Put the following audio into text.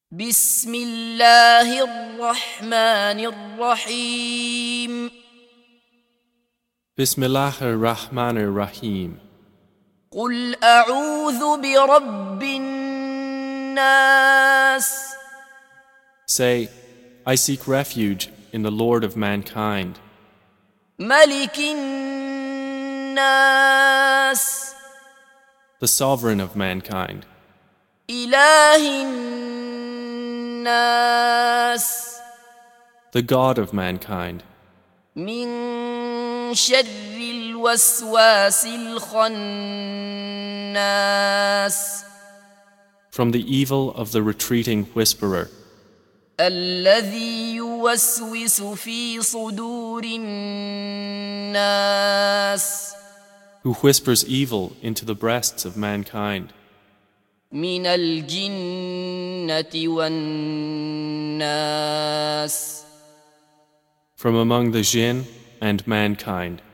بسم الله الرحمن الرحيم Bismillah ar-Rahman ar-Rahim. قل أعوذ برب الناس Say, I seek refuge in the Lord of mankind, ملك الناس the Sovereign of mankind, إله الناس the God of mankind, من شر الوسواس الخناس from the evil of the retreating whisperer, الذي يوسوس في صدور الناس who whispers evil into the breasts of mankind, من الجنة والناس from among the jinn and mankind.